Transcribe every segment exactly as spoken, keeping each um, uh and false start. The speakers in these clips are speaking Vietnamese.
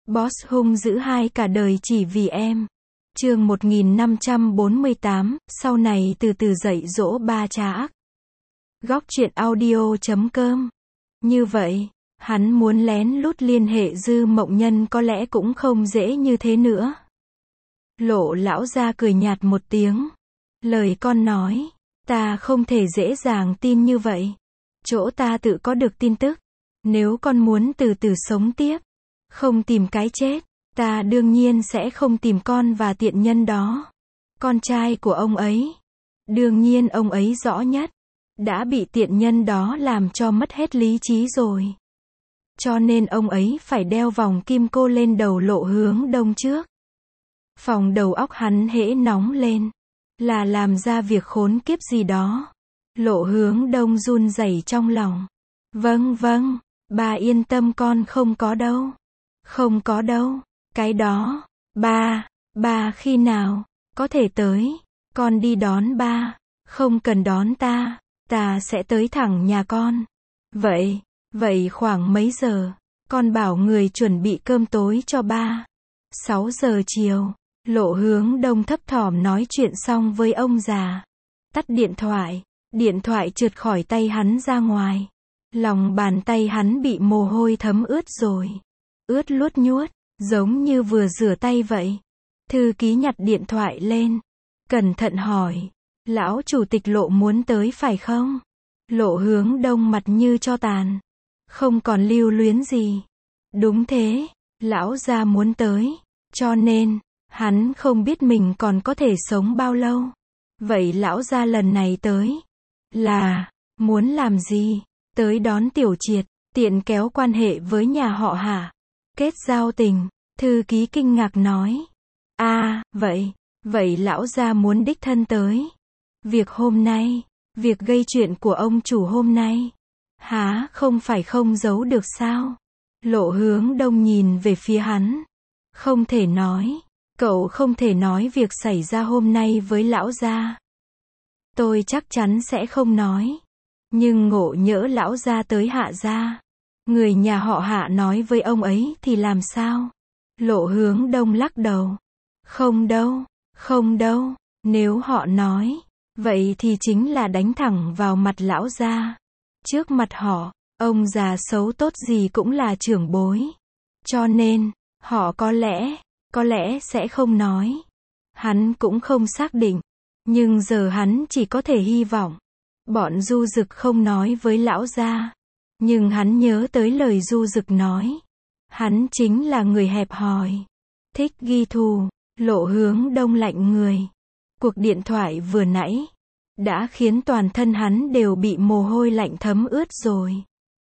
Boss hung dữ hai cả đời chỉ vì em. Chương một nghìn năm trăm bốn mươi tám, sau này từ từ dạy dỗ ba cha ác. Góc truyện audio chấm com. Như vậy, hắn muốn lén lút liên hệ Dư Mộng Nhân có lẽ cũng không dễ như thế nữa. Lộ lão gia cười nhạt một tiếng. Lời con nói, ta không thể dễ dàng tin như vậy. Chỗ ta tự có được tin tức. Nếu con muốn từ từ sống tiếp, không tìm cái chết, ta đương nhiên sẽ không tìm con và tiện nhân đó. Con trai của ông ấy. Đương nhiên ông ấy rõ nhất. Đã bị tiện nhân đó làm cho mất hết lý trí rồi. Cho nên ông ấy phải đeo vòng kim cô lên đầu Lộ Hướng Đông trước. Phòng đầu óc hắn hễ nóng lên. Là làm ra việc khốn kiếp gì đó. Lộ Hướng Đông run rẩy trong lòng. Vâng vâng, bà yên tâm con không có đâu. Không có đâu, cái đó, ba, ba khi nào, có thể tới, con đi đón ba, không cần đón ta, ta sẽ tới thẳng nhà con. Vậy, vậy khoảng mấy giờ, con bảo người chuẩn bị cơm tối cho ba. Sáu giờ chiều, Lộ Hướng Đông thấp thỏm nói chuyện xong với ông già. Tắt điện thoại, điện thoại trượt khỏi tay hắn ra ngoài. Lòng bàn tay hắn bị mồ hôi thấm ướt rồi. Ướt luốt nhuốt, giống như vừa rửa tay vậy. Thư ký nhặt điện thoại lên. Cẩn thận hỏi. Lão chủ tịch Lộ muốn tới phải không? Lộ Hướng Đông mặt như tro tàn. Không còn lưu luyến gì. Đúng thế, lão gia muốn tới. Cho nên, hắn không biết mình còn có thể sống bao lâu. Vậy lão gia lần này tới. Là, muốn làm gì? Tới đón Tiểu Triệt, tiện kéo quan hệ với nhà họ Hạ. Kết giao tình, thư ký kinh ngạc nói. A, à, vậy, vậy lão gia muốn đích thân tới. Việc hôm nay, việc gây chuyện của ông chủ hôm nay. Hả, không phải không giấu được sao? Lộ Hướng Đông nhìn về phía hắn. Không thể nói, cậu không thể nói việc xảy ra hôm nay với lão gia. Tôi chắc chắn sẽ không nói. Nhưng ngộ nhỡ lão gia tới Hạ gia. Người nhà họ Hạ nói với ông ấy thì làm sao? Lộ Hướng Đông lắc đầu. Không đâu, không đâu, nếu họ nói, vậy thì chính là đánh thẳng vào mặt lão gia. Trước mặt họ, ông già xấu tốt gì cũng là trưởng bối. Cho nên, họ có lẽ, có lẽ sẽ không nói. Hắn cũng không xác định, nhưng giờ hắn chỉ có thể hy vọng. Bọn Du Dực không nói với lão gia. Nhưng hắn nhớ tới lời Du Dực nói. Hắn chính là người hẹp hòi. Thích ghi thù. Lộ Hướng Đông lạnh người. Cuộc điện thoại vừa nãy đã khiến toàn thân hắn đều bị mồ hôi lạnh thấm ướt rồi.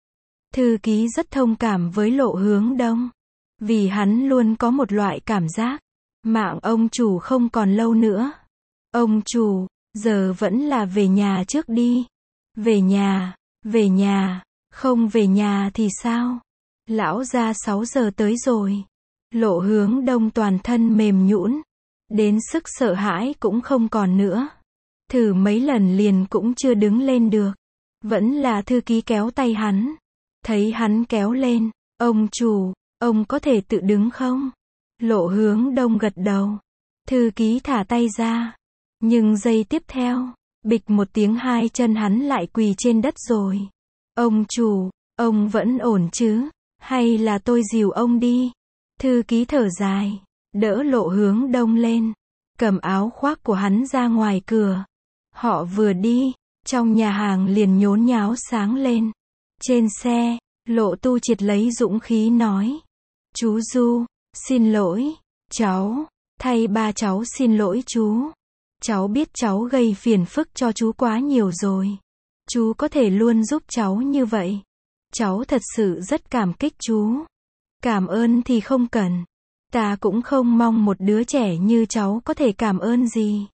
Thư ký rất thông cảm với Lộ Hướng Đông. Vì hắn luôn có một loại cảm giác. Mạng ông chủ không còn lâu nữa. Ông chủ, giờ vẫn là về nhà trước đi. Về nhà, về nhà. Không về nhà thì sao? Lão gia sáu giờ tới rồi. Lộ Hướng Đông toàn thân mềm nhũn, đến sức sợ hãi cũng không còn nữa. Thử mấy lần liền cũng chưa đứng lên được. Vẫn là thư ký kéo tay hắn. Thấy hắn kéo lên, ông chủ, ông có thể tự đứng không? Lộ Hướng Đông gật đầu. Thư ký thả tay ra. Nhưng giây tiếp theo, bịch một tiếng hai chân hắn lại quỳ trên đất rồi. Ông chủ, ông vẫn ổn chứ? Hay là tôi dìu ông đi? Thư ký thở dài, đỡ Lộ Hướng Đông lên, cầm áo khoác của hắn ra ngoài cửa. Họ vừa đi, trong nhà hàng liền nhốn nháo sáng lên. Trên xe, Lộ Tu Triệt lấy dũng khí nói. Chú Du, xin lỗi, cháu, thay ba cháu xin lỗi chú. Cháu biết cháu gây phiền phức cho chú quá nhiều rồi. Chú có thể luôn giúp cháu như vậy. Cháu thật sự rất cảm kích chú. Cảm ơn thì không cần. Ta cũng không mong một đứa trẻ như cháu có thể cảm ơn gì.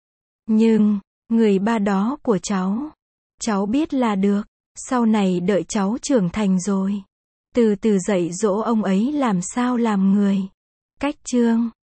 Nhưng, người ba đó của cháu, cháu biết là được. Sau này đợi cháu trưởng thành rồi, từ từ dạy dỗ ông ấy làm sao làm người. Cách chương